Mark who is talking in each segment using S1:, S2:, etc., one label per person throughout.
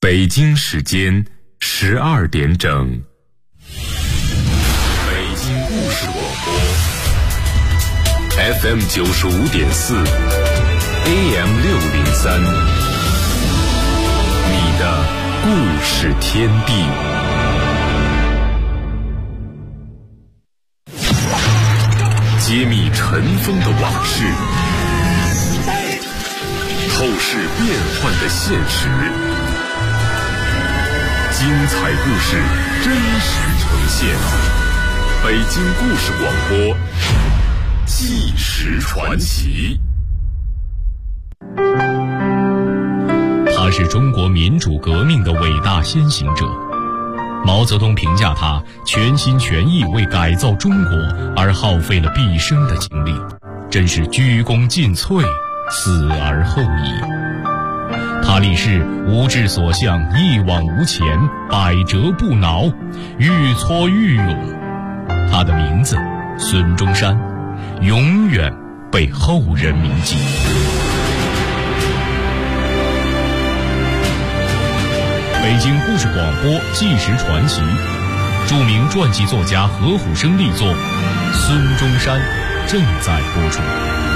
S1: 北京时间12点整，北京故事广播 FM 95.4 AM 603，你的故事天地。揭秘尘封的往事，透视变幻的现实，精彩故事真实呈现。北京故事广播纪实传奇。
S2: 他是中国民主革命的伟大先行者。毛泽东评价他全心全意为改造中国而耗费了毕生的精力，真是鞠躬尽瘁，死而后已。他立誓无志所向，一往无前，百折不挠，愈挫愈勇。他的名字孙中山，永远被后人铭记。北京故事广播纪实传奇，著名传记作家何虎生力作《孙中山》正在播出。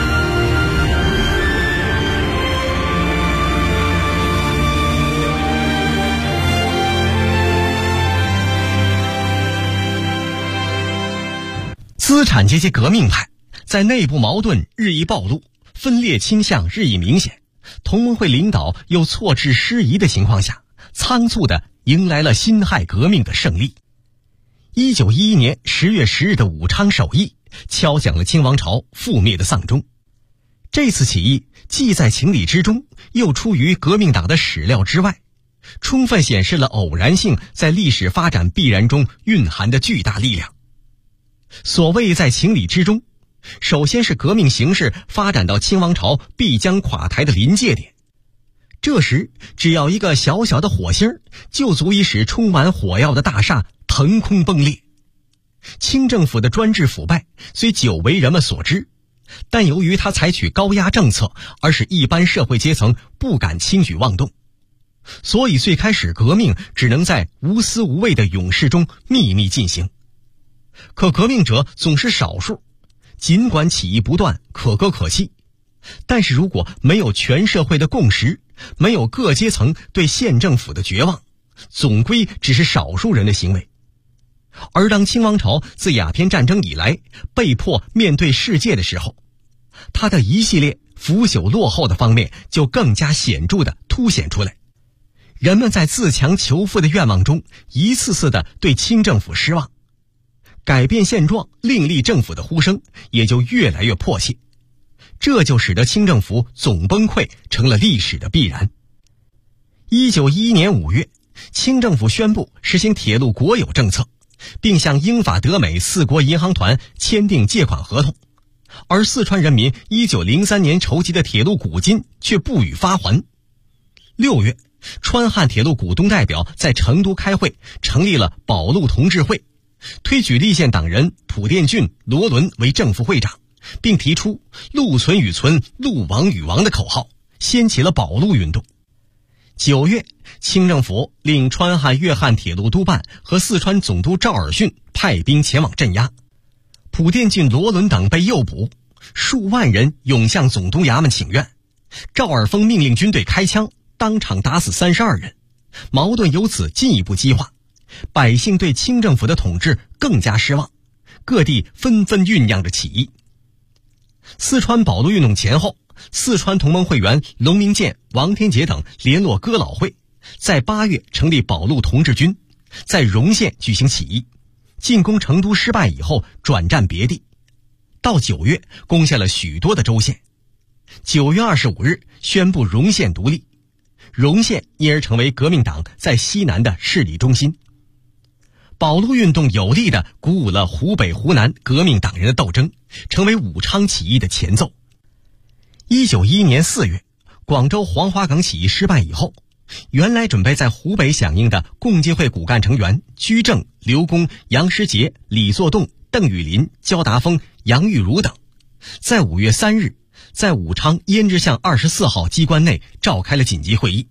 S3: 资产阶级革命派在内部矛盾日益暴露，分裂倾向日益明显，同盟会领导又错置失仪的情况下，仓促地迎来了辛亥革命的胜利。1911年10月10日的武昌首义敲响了清王朝覆灭的丧钟。这次起义既在情理之中，又出于革命党的始料之外，充分显示了偶然性在历史发展必然中蕴含的巨大力量。所谓在情理之中，首先是革命形势发展到清王朝必将垮台的临界点。这时只要一个小小的火星，就足以使充满火药的大厦腾空崩裂。清政府的专制腐败虽久为人们所知，但由于他采取高压政策，而使一般社会阶层不敢轻举妄动，所以最开始革命只能在无私无畏的勇士中秘密进行。可革命者总是少数，尽管起义不断，可歌可泣，但是如果没有全社会的共识，没有各阶层对县政府的绝望，总归只是少数人的行为。而当清王朝自鸦片战争以来被迫面对世界的时候，他的一系列腐朽落后的方面就更加显著地凸显出来。人们在自强求富的愿望中一次次地对清政府失望，改变现状另立政府的呼声也就越来越迫切，这就使得清政府总崩溃成了历史的必然。1911年5月，清政府宣布实行铁路国有政策，并向英法德美4国银行团签订借款合同，而四川人民1903年筹集的铁路股金却不予发还。6月，川汉铁路股东代表在成都开会，成立了保路同志会，推举立宪党人蒲殿俊、罗伦为正副会长，并提出路存与存，路亡与亡的口号，掀起了保路运动。9月，清政府令川汉粤汉铁路督办和四川总督赵尔巽派兵前往镇压，蒲殿俊、罗伦等被诱捕，数万人涌向总督衙门请愿，赵尔丰命令军队开枪，当场打死32人，矛盾由此进一步激化，百姓对清政府的统治更加失望，各地纷纷酝酿着起义。四川保路运动前后，四川同盟会员龙明建、王天杰等联络哥老会，在8月成立保路同志军，在荣县举行起义，进攻成都失败以后转战别地，到9月攻下了许多的州县。9月25日宣布荣县独立，荣县因而成为革命党在西南的势力中心。保路运动有力地鼓舞了湖北、湖南革命党人的斗争，成为武昌起义的前奏。1911年4月，广州黄花岗起义失败以后，原来准备在湖北响应的共济会骨干成员居正、刘公、杨师杰、李作栋、邓雨林、焦达峰、杨玉茹等，在5月3日在武昌胭脂巷24号机关内召开了紧急会议，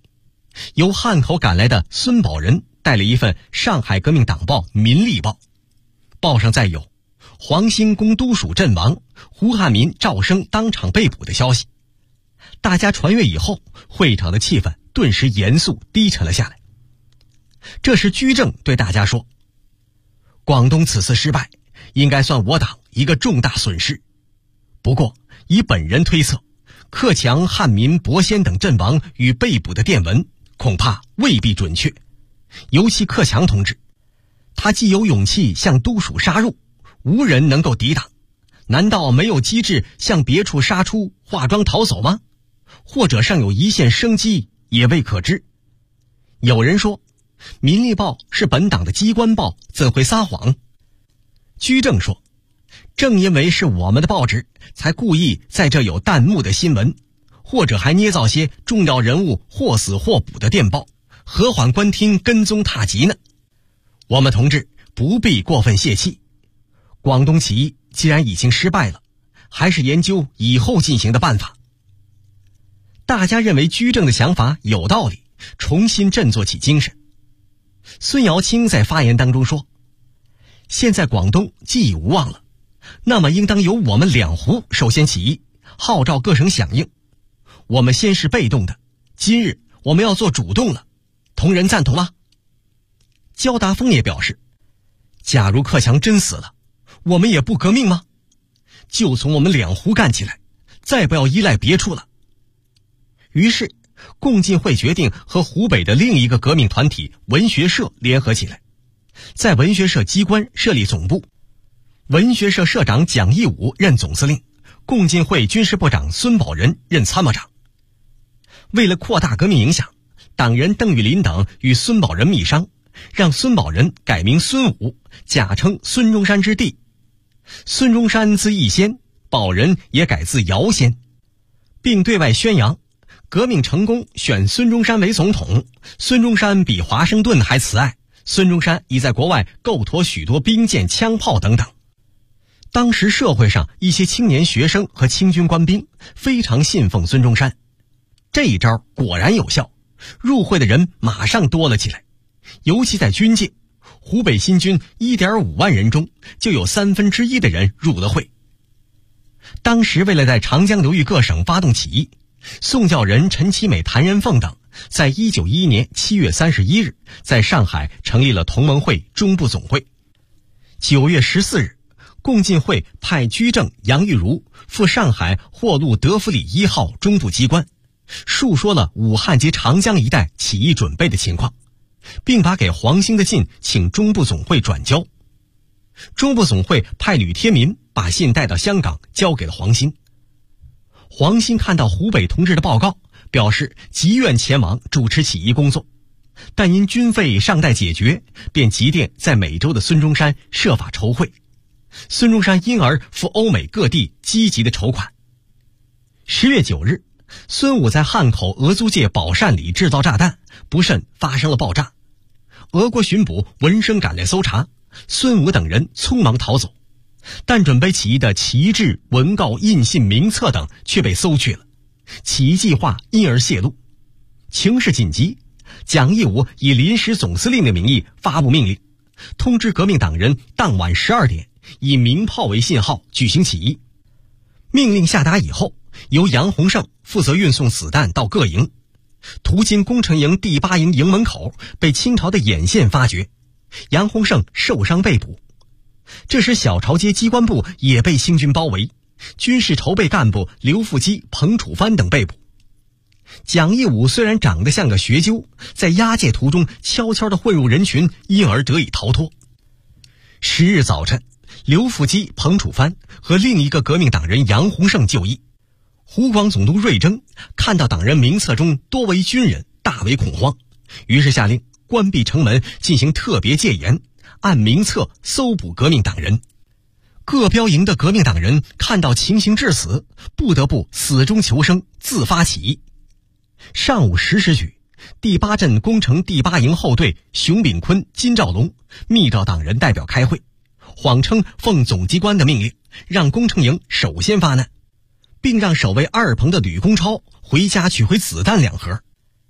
S3: 由汉口赶来的孙宝仁带了一份上海革命党报《民力报》，报上载有黄兴攻都署阵亡，胡汉民、赵生当场被捕的消息。大家传阅以后，会场的气氛顿时严肃低沉了下来。这时居正对大家说，广东此次失败应该算我党一个重大损失，不过以本人推测，克强、汉民、伯先等阵亡与被捕的电文恐怕未必准确，尤其克强同志，他既有勇气向都署杀入，无人能够抵挡，难道没有机智向别处杀出，化妆逃走吗？或者尚有一线生机，也未可知。有人说，民力报是本党的机关报，怎会撒谎？居正说，正因为是我们的报纸，才故意在这有弹幕的新闻，或者还捏造些重要人物或死或捕的电报，何缓观听，跟踪踏迹呢？我们同志不必过分泄气，广东起义既然已经失败了，还是研究以后进行的办法。大家认为居正的想法有道理，重新振作起精神。孙瑶卿在发言当中说，现在广东既已无望了，那么应当由我们两湖首先起义，号召各省响应。我们先是被动的，今日我们要做主动了，同仁赞同吗？焦达峰也表示，假如克强真死了，我们也不革命吗？就从我们两湖干起来，再不要依赖别处了。于是共进会决定和湖北的另一个革命团体文学社联合起来，在文学社机关设立总部，文学社社长蒋义武任总司令，共进会军事部长孙宝仁任参谋长。为了扩大革命影响，党人邓玉林等与孙宝仁密商，让孙宝仁改名孙武，假称孙中山之弟。孙中山字逸仙，宝仁也改字尧仙，并对外宣扬革命成功选孙中山为总统，孙中山比华盛顿还慈爱，孙中山已在国外构妥许多兵舰枪炮等等。当时社会上一些青年学生和清军官兵非常信奉孙中山，这一招果然有效，入会的人马上多了起来。尤其在军界，湖北新军 1.5 万人中就有1/3的人入了会。当时为了在长江流域各省发动起义，宋教仁、陈其美、谭仁凤等在1911年7月31日在上海成立了同盟会中部总会。9月14日，共进会派居正、杨玉如赴上海霍路德弗里1号中部机关，述说了武汉及长江一带起义准备的情况，并把给黄兴的信请中部总会转交。中部总会派吕天民把信带到香港，交给了黄兴。黄兴看到湖北同志的报告，表示急愿前往主持起义工作，但因军费尚待解决，便急电在美洲的孙中山设法筹会。孙中山因而赴欧美各地积极的筹款。10月9日，孙武在汉口俄租界宝善里制造炸弹，不慎发生了爆炸。俄国巡捕闻声赶来搜查，孙武等人匆忙逃走，但准备起义的旗帜、文告、印信、名册等却被搜去了，起义计划因而泄露。情势紧急，蒋义武以临时总司令的名义发布命令，通知革命党人当晚12点以鸣炮为信号举行起义。命令下达以后，由杨洪胜负责运送子弹到各营，途经工程营第8营营门口，被清朝的眼线发觉，杨洪胜受伤被捕。这时小潮街机关部也被清军包围，军事筹备干部刘复基、彭楚藩等被捕。蒋义武虽然长得像个学究，在押解途中悄悄地混入人群，因而得以逃脱。10日早晨，刘复基、彭楚藩和另一个革命党人杨洪胜就义。湖广总督瑞征看到党人名册中多为军人，大为恐慌，于是下令关闭城门，进行特别戒严，按名册搜捕革命党人。各标营的革命党人看到情形至此，不得不死中求生，自发起义。上午10时许，第8镇工程第8营后队熊秉坤、金兆龙密召党人代表开会，谎称奉总机关的命令，让工程营首先发难，并让守卫2棚的吕公超回家取回子弹2盒。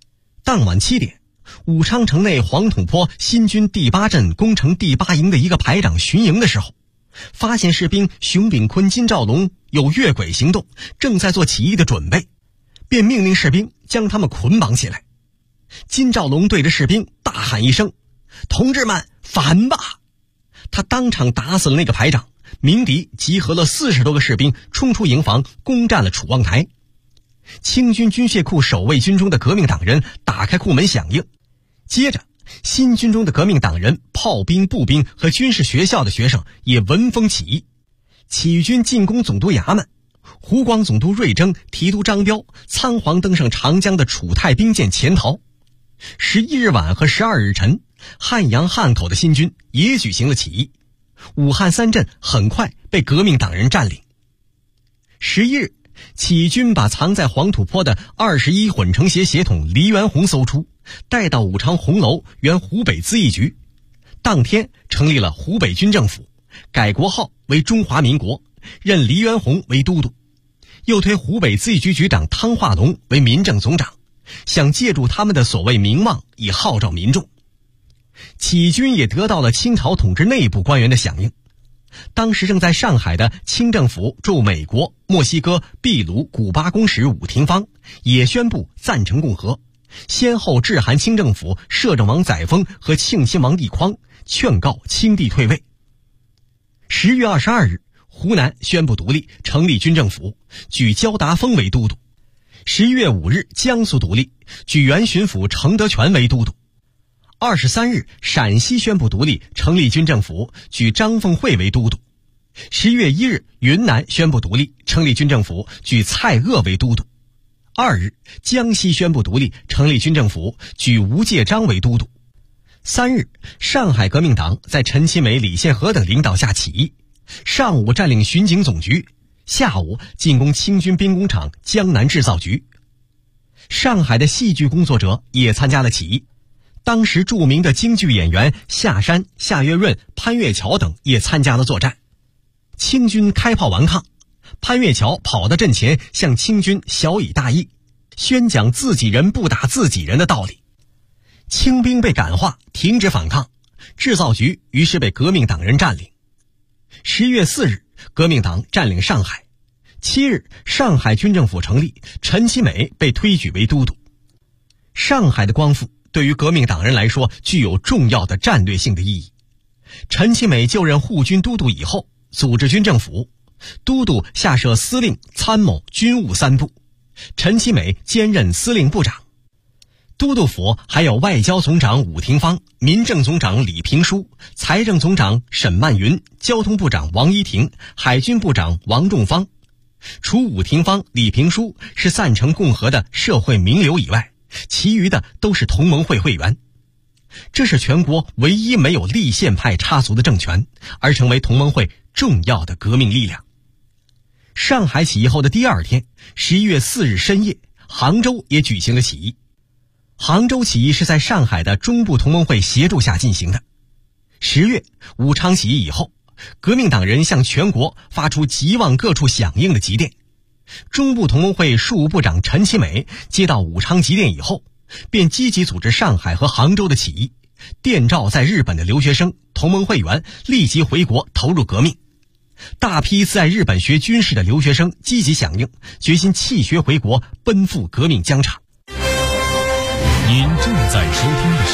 S3: 当晚7点，武昌城内黄土坡新军第8镇工程第8营的一个排长巡营的时候，发现士兵熊秉坤、金兆龙有越轨行动，正在做起义的准备，便命令士兵将他们捆绑起来。金兆龙对着士兵大喊一声：“同志们，反吧！”他当场打死了那个排长，鸣笛集合了40多个士兵，冲出营房，攻占了楚望台。清军军械库守卫军中的革命党人打开库门响应，接着新军中的革命党人、炮兵、步兵和军事学校的学生也闻风起义。起义军进攻总督衙门，湖广总督瑞征、提督张彪仓皇登上长江的楚泰兵舰潜逃。11日晚和12日晨，汉阳、汉口的新军也举行了起义，武汉3镇很快被革命党人占领。11日，起义军把藏在黄土坡的21混成协协统黎元洪搜出，带到武昌红楼原湖北咨议局，当天成立了湖北军政府，改国号为中华民国，任黎元洪为都督，又推湖北咨议局局长汤化龙为民政总长，想借助他们的所谓名望以号召民众。起义军也得到了清朝统治内部官员的响应。当时正在上海的清政府驻美国、墨西哥、秘鲁、古巴公使伍廷芳也宣布赞成共和，先后致函清政府摄政王载沣和庆亲王奕匡，劝告清帝退位。10月22日，湖南宣布独立，成立军政府，举焦达峰为都督。11月5日，江苏独立，举原巡抚程德全为都督。23日，陕西宣布独立，成立军政府，举张凤会为都督。11月1日，云南宣布独立，成立军政府，举蔡锷为都督。2日，江西宣布独立，成立军政府，举吴介章为都督。3日，上海革命党在陈其美、李宪和等领导下起义，上午占领巡警总局，下午进攻清军兵工厂江南制造局。上海的戏剧工作者也参加了起义，当时著名的京剧演员夏山、夏月润、潘月桥等也参加了作战。清军开炮顽抗，潘月桥跑到阵前向清军小以大义，宣讲自己人不打自己人的道理。清兵被感化，停止反抗，制造局于是被革命党人占领。10月4日，革命党占领上海。7日，上海军政府成立，陈其美被推举为都督。上海的光复对于革命党人来说具有重要的战略性的意义。陈其美就任护军都督以后，组织军政府，都督下设司令、参谋、军务3部，陈其美兼任司令部长。都督府还有外交总长伍廷芳、民政总长李平书、财政总长沈曼云、交通部长王一婷、海军部长王仲方。除伍廷芳、李平书是赞成共和的社会名流以外，其余的都是同盟会会员。这是全国唯一没有立宪派插足的政权，而成为同盟会重要的革命力量。上海起义后的第2天，11月4日深夜，杭州也举行了起义。杭州起义是在上海的中部同盟会协助下进行的。10月，武昌起义以后，革命党人向全国发出急望各处响应的急电。中部同盟会庶务部长陈其美接到武昌急电以后，便积极组织上海和杭州的起义，电召在日本的留学生、同盟会员立即回国投入革命。大批在日本学军事的留学生积极响应，决心弃学回国，奔赴革命疆场。
S2: 您正在收听的是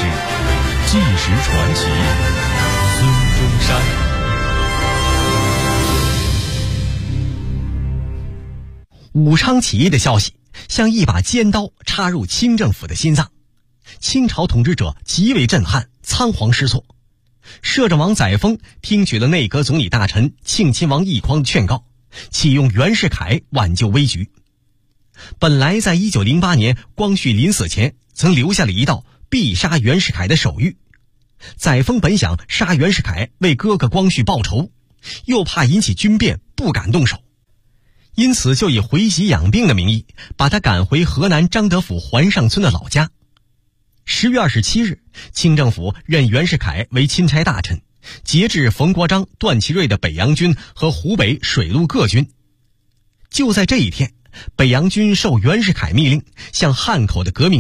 S2: 《纪实传奇》，孙中山。
S3: 武昌起义的消息像一把尖刀插入清政府的心脏，清朝统治者极为震撼，仓皇失措。摄政王载沣听取了内阁总理大臣庆亲王奕匡的劝告，启用袁世凯挽救危局。本来在1908年光绪临死前曾留下了一道必杀袁世凯的手谕，载沣本想杀袁世凯为哥哥光绪报仇，又怕引起军变，不敢动手，因此就以回籍养病的名义把他赶回河南张德府环上村的老家。10月27日，清政府任袁世凯为钦差大臣，节制冯国璋、段祺瑞的北洋军和湖北水陆各军。就在这一天，北洋军受袁世凯密令，向汉口的革命军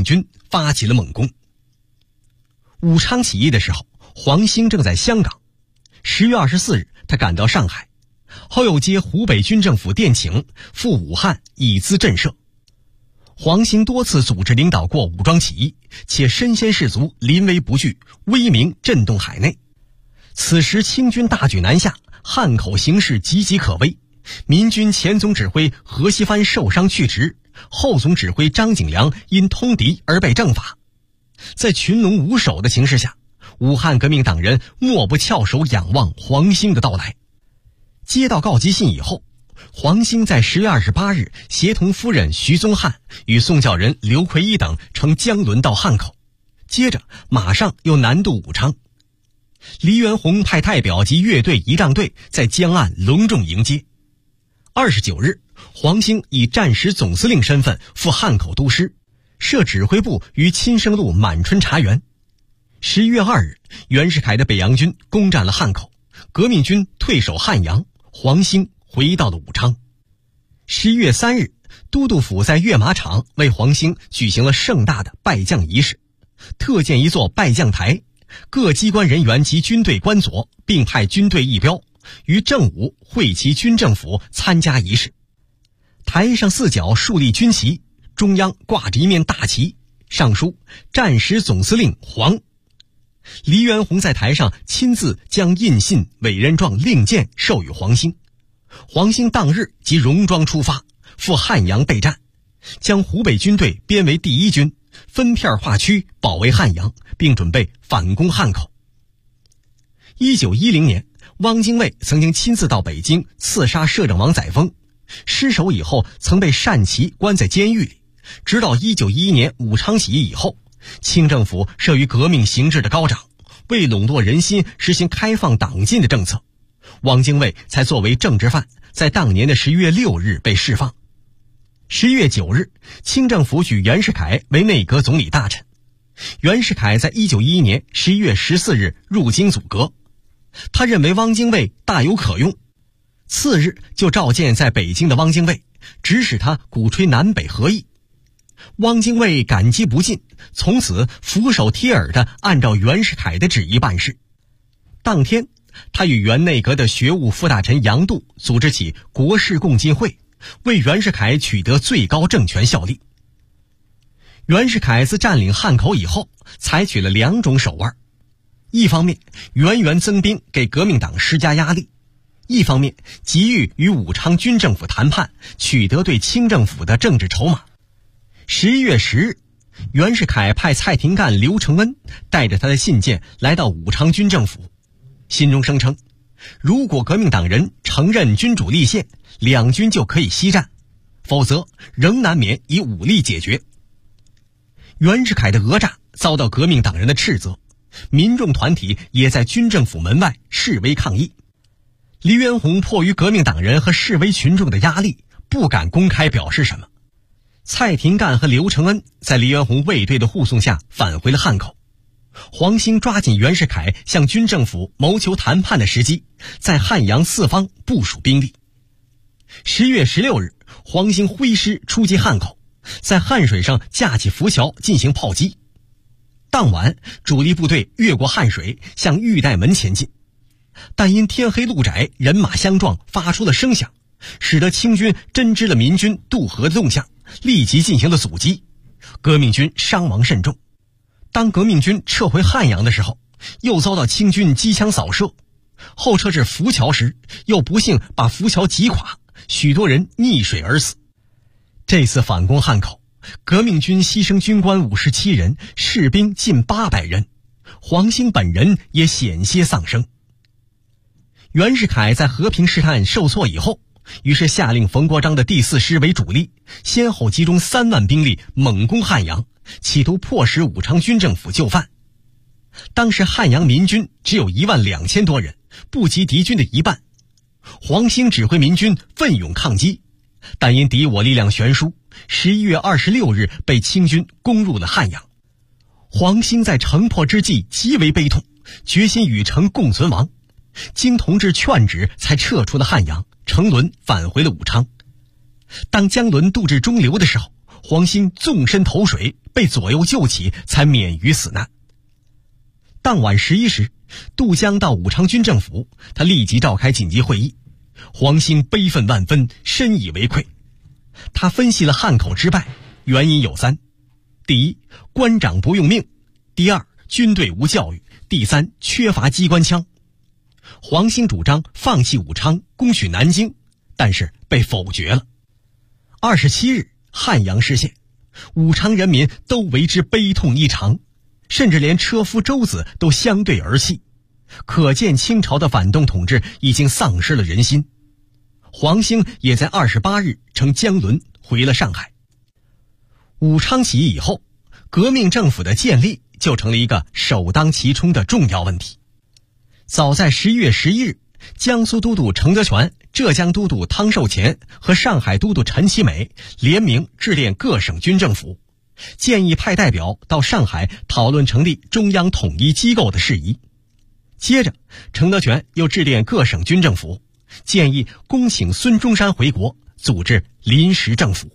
S3: 发起了猛攻。武昌起义的时候，黄兴正在香港。10月24日，他赶到上海，后又接湖北军政府电请，赴武汉以资震慑。黄兴多次组织领导过武装起义，且身先士卒，临危不惧，威名震动海内。此时清军大举南下，汉口形势岌岌可危。民军前总指挥何锡藩受伤去职，后总指挥张景良因通敌而被正法。在群龙无首的形势下，武汉革命党人莫不翘首仰望黄兴的到来。接到告急信以后，黄兴在10月28日协同夫人徐宗汉与宋教仁刘奎一等乘江轮到汉口，接着马上又南渡武昌。黎元洪派代表及乐队仪仗队在江岸隆重迎接。29日，黄兴以战时总司令身份赴汉口督师，设指挥部于亲生路满春茶园。11月2日，袁世凯的北洋军攻占了汉口，革命军退守汉阳，黄兴回到了武昌。11月3日，都督府在阅马场为黄兴举行了盛大的拜将仪式，特建一座拜将台，各机关人员及军队官佐并派军队一标，于正午会齐军政府参加仪式。台上4角竖立军旗，中央挂着一面大旗，上书战时总司令黄。黎元洪在台上亲自将印信、委任状、令箭授予黄兴。黄兴当日即戎装出发，赴汉阳备战，将湖北军队编为第1军，分片划区保卫汉阳，并准备反攻汉口。1910年，汪精卫曾经亲自到北京刺杀摄政王载沣，失手以后曾被单琦关在监狱里，直到1911年武昌起义以后，清政府慑于革命形势的高涨，为笼络人心实行开放党禁的政策，汪精卫才作为政治犯，在当年的11月6日被释放。11月9日，清政府举袁世凯为内阁总理大臣。袁世凯在1911年11月14日入京组阁，他认为汪精卫大有可用，次日就召见在北京的汪精卫，指使他鼓吹南北合议。汪精卫感激不尽，从此俯首帖耳地按照袁世凯的旨意办事。当天，他与原内阁的学务副大臣杨度组织起国事共进会，为袁世凯取得最高政权效力。袁世凯自占领汉口以后，采取了2种手腕，一方面源源增兵给革命党施加压力，一方面急于与武昌军政府谈判，取得对清政府的政治筹码。11月10日，袁世凯派蔡廷干、刘承恩带着他的信件来到武昌军政府，信中声称，如果革命党人承认君主立宪，2军就可以息战，否则仍难免以武力解决。袁世凯的讹诈遭到革命党人的斥责，民众团体也在军政府门外示威抗议。黎元洪迫于革命党人和示威群众的压力，不敢公开表示什么。蔡廷干和刘承恩在黎元洪卫队的护送下返回了汉口。黄兴抓紧袁世凯向军政府谋求谈判的时机，在汉阳四方部署兵力。10月16日，黄兴挥师出击汉口，在汉水上架起浮桥进行炮击。当晚，主力部队越过汉水，向玉带门前进，但因天黑路窄，人马相撞发出了声响，使得清军侦知了民军渡河的动向，立即进行了阻击，革命军伤亡甚重。当革命军撤回汉阳的时候，又遭到清军机枪扫射，后撤至浮桥时，又不幸把浮桥击垮，许多人溺水而死。这次反攻汉口，革命军牺牲军官57人，士兵近800人，黄兴本人也险些丧生。袁世凯在和平试探受挫以后，于是下令冯国璋的第4师为主力，先后集中3万兵力猛攻汉阳，企图迫使武昌军政府就范。当时汉阳民军只有12000多人，不及敌军的一半。黄兴指挥民军奋勇抗击，但因敌我力量悬殊，11月26日被清军攻入了汉阳。黄兴在城破之际极为悲痛，决心与城共存亡，经同志劝止才撤出了汉阳，乘轮返回了武昌。当江轮渡至中流的时候， 黄兴纵身投水，被左右救起，才免于死难。当晚11时，渡江到武昌军政府，他立即召开紧急会议。黄兴悲愤万分，深以为愧。他分析了汉口之败，原因有3：第一，官长不用命；第二，军队无教育；第三，缺乏机关枪。黄兴主张放弃武昌，攻取南京，但是被否决了。27日，汉阳失陷，武昌人民都为之悲痛异常，甚至连车夫周子都相对而泣，可见清朝的反动统治已经丧失了人心。黄兴也在28日乘江轮回了上海。武昌起义以后，革命政府的建立就成了一个首当其冲的重要问题。早在11月11日，江苏都督程德全、浙江都督汤寿乾和上海都督陈其美联名致电各省军政府，建议派代表到上海讨论成立中央统一机构的事宜。接着，程德全又致电各省军政府，建议恭请孙中山回国，组织临时政府。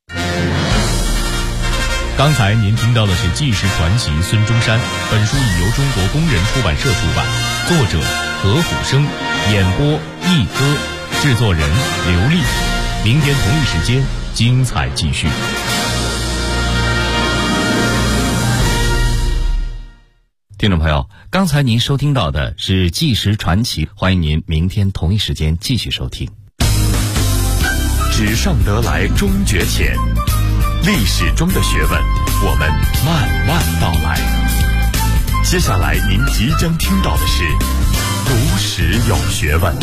S2: 刚才您听到的是纪实传奇孙中山，本书已由中国工人出版社出版，作者何虎生，演播一歌，制作人刘丽。明天同一时间精彩继续。
S4: 听众朋友，刚才您收听到的是纪实传奇，欢迎您明天同一时间继续收听。
S1: 纸上得来终觉浅，历史中的学问，我们慢慢道来。接下来您即将听到的是读史有学问。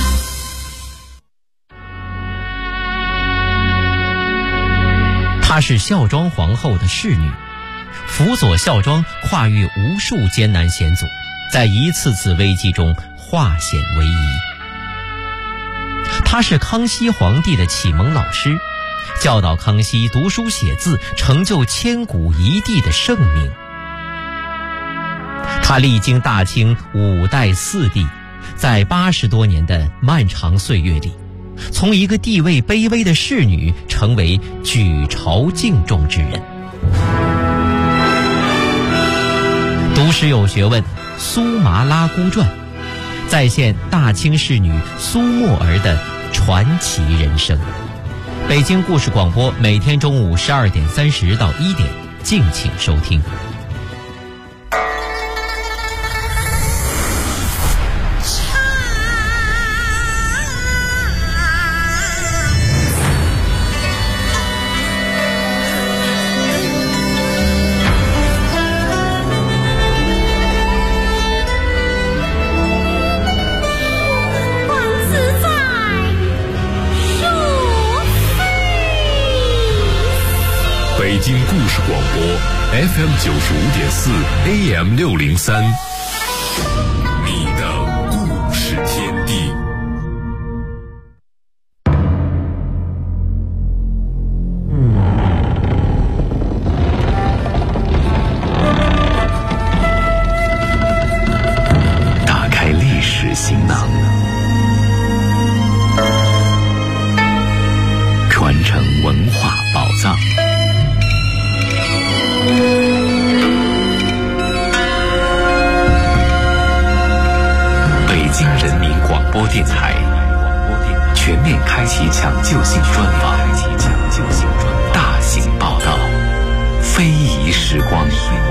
S5: 她是孝庄皇后的侍女，辅佐孝庄跨越无数艰难险阻，在一次次危机中化险为夷。她是康熙皇帝的启蒙老师，教导康熙读书写字，成就千古一帝的盛名。她历经大清5代4帝，在80多年的漫长岁月里，从一个地位卑微的侍女成为举朝敬重之人。读史有学问，苏麻拉姑传再现大清侍女苏沫儿的传奇人生。北京故事广播每天中午12点30到1点，敬请收听。
S1: 北京故事广播 FM 95.4 AM 603，你的故事天地。
S4: 打开历史行囊，传承文化宝藏。北京人民广播电台全面开启抢救性专访，大型报道，非遗时光。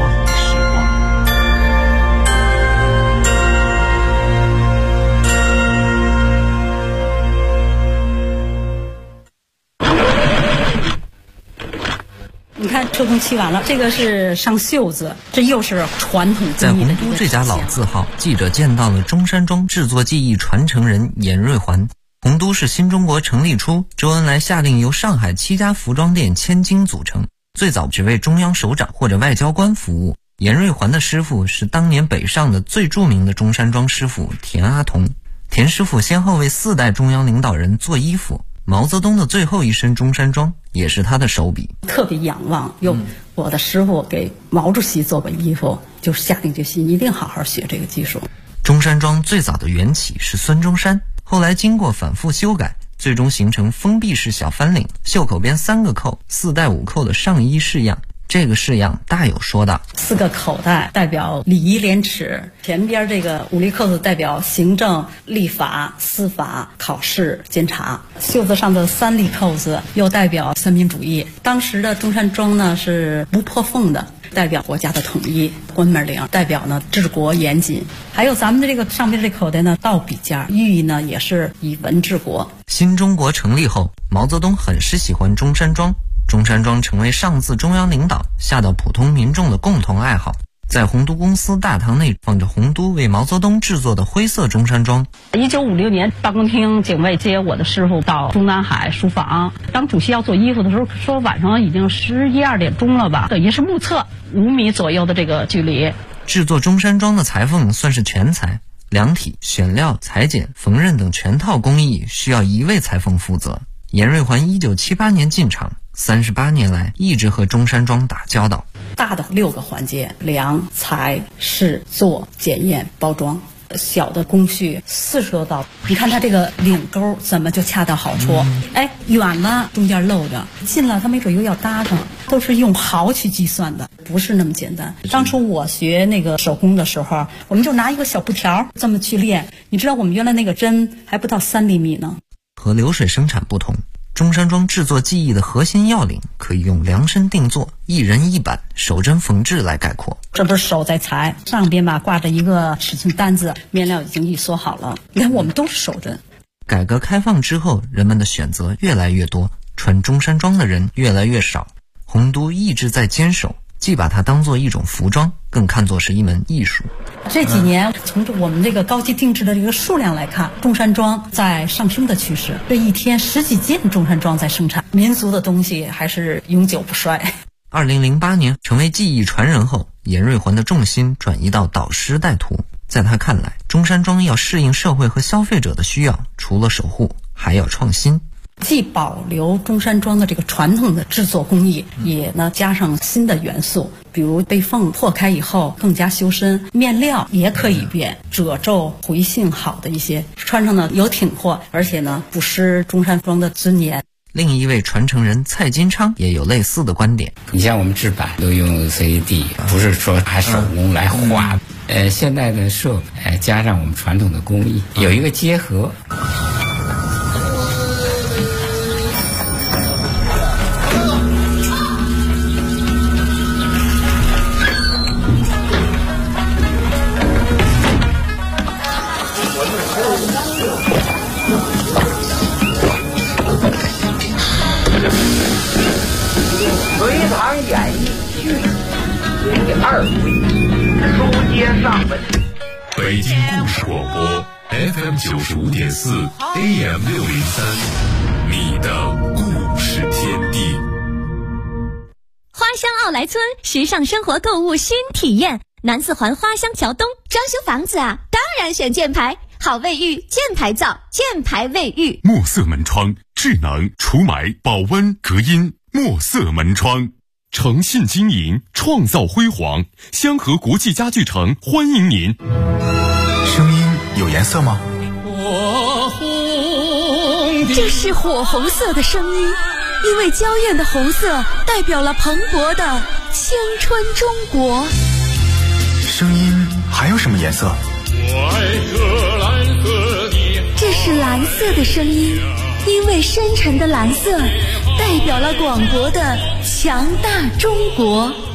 S6: 你看秋冬漆完了，这个是上袖子，这又是传统
S7: 在洪都这家老字号，记者见到了中山装制作技艺传承人严瑞环。洪都是新中国成立初，周恩来下令由上海7家服装店千金组成，最早只为中央首长或者外交官服务。严瑞环的师傅是当年北上的最著名的中山装师傅田阿童。田师傅先后为4代中央领导人做衣服，毛泽东的最后一身中山装也是他的手笔。
S6: 特别仰望，我的师傅给毛主席做过衣服，就下定决心一定好好学这个技术。
S7: 中山装最早的缘起是孙中山，后来经过反复修改， 最终形成封闭式小翻领，袖口边3个扣，4带5扣的上衣式样。这个式样大有说道
S6: ，4个口袋代表礼仪廉耻，前边这个5粒扣子代表行政、立法、司法、考试、监察，袖子上的3粒扣子又代表三民主义。当时的中山装呢是不破缝的，代表国家的统一。关门领代表呢治国严谨，还有咱们的这个上边这口袋呢倒笔尖，寓意呢也是以文治国。
S7: 新中国成立后，毛泽东很是喜欢中山装，中山装成为上自中央领导下到普通民众的共同爱好。在洪都公司大堂内放着洪都为毛泽东制作的灰色中山装。
S6: 1956年，办公厅警卫接我的师傅到中南海书房，当主席要做衣服的时候，说晚上已经11、12点钟了吧，等于是目测5米左右的这个距离。
S7: 制作中山装的裁缝算是全才，量体、选料、裁剪、缝纫等全套工艺需要1位裁缝负责。严瑞环1978年进场，38年来一直和中山装打交道。
S6: 大的6个环节：量、裁、试、做、检验、包装。小的工序40多道，你看它这个领钩怎么就恰到好处？远了中间漏着，近了它没准又要搭上，都是用毫去计算的，不是那么简单。当初我学那个手工的时候，我们就拿一个小布条这么去练，你知道我们原来那个针还不到3厘米呢。
S7: 和流水生产不同，中山装制作技艺的核心要领可以用量身定做、一人一板、手针缝制来概括。
S6: 这不是手在裁，上边吧挂着一个尺寸单子，面料已经预缩好了。你看我们都是手针。
S7: 改革开放之后，人们的选择越来越多，穿中山装的人越来越少。洪都一直在坚守，既把它当作一种服装，更看作是一门艺术。
S6: 这几年从我们这个高级定制的这个数量来看，中山装在上升的趋势。这一天10几件中山装在生产，民族的东西还是永久不衰。
S7: 2008年成为技艺传人后，严瑞环的重心转移到导师带徒。在他看来，中山装要适应社会和消费者的需要，除了守护，还要创新。
S6: 既保留中山装的这个传统的制作工艺，也呢加上新的元素，比如被缝破开以后更加修身，面料也可以变，褶皱回性好的一些，穿上呢有挺阔，而且呢不失中山装的尊严。
S7: 另一位传承人蔡金昌也有类似的观点。
S8: 你像我们制版都用 CAD， 不是说拿手工来画。现代的设备加上我们传统的工艺，有一个结合。
S9: 隋唐演义续第2回，书接上文。
S1: 北京故事广播 FM 95.4 AM 603，你的故事天地。
S10: 花乡奥莱村时尚生活购物新体验，南四环花乡桥东，装修房子啊，当然选箭牌，好卫浴，箭牌造，箭牌卫浴。
S1: 墨色门窗，智能除霾、保温、隔音。墨色门窗，诚信经营，创造辉煌。香河国际家具城欢迎您。
S11: 声音有颜色吗？
S10: 这是火红色的声音，因为娇艳的红色代表了蓬勃的青春中国。
S11: 声音还有什么颜色？
S10: 这是蓝色的声音，因为深沉的蓝色代表了广博的强大中国。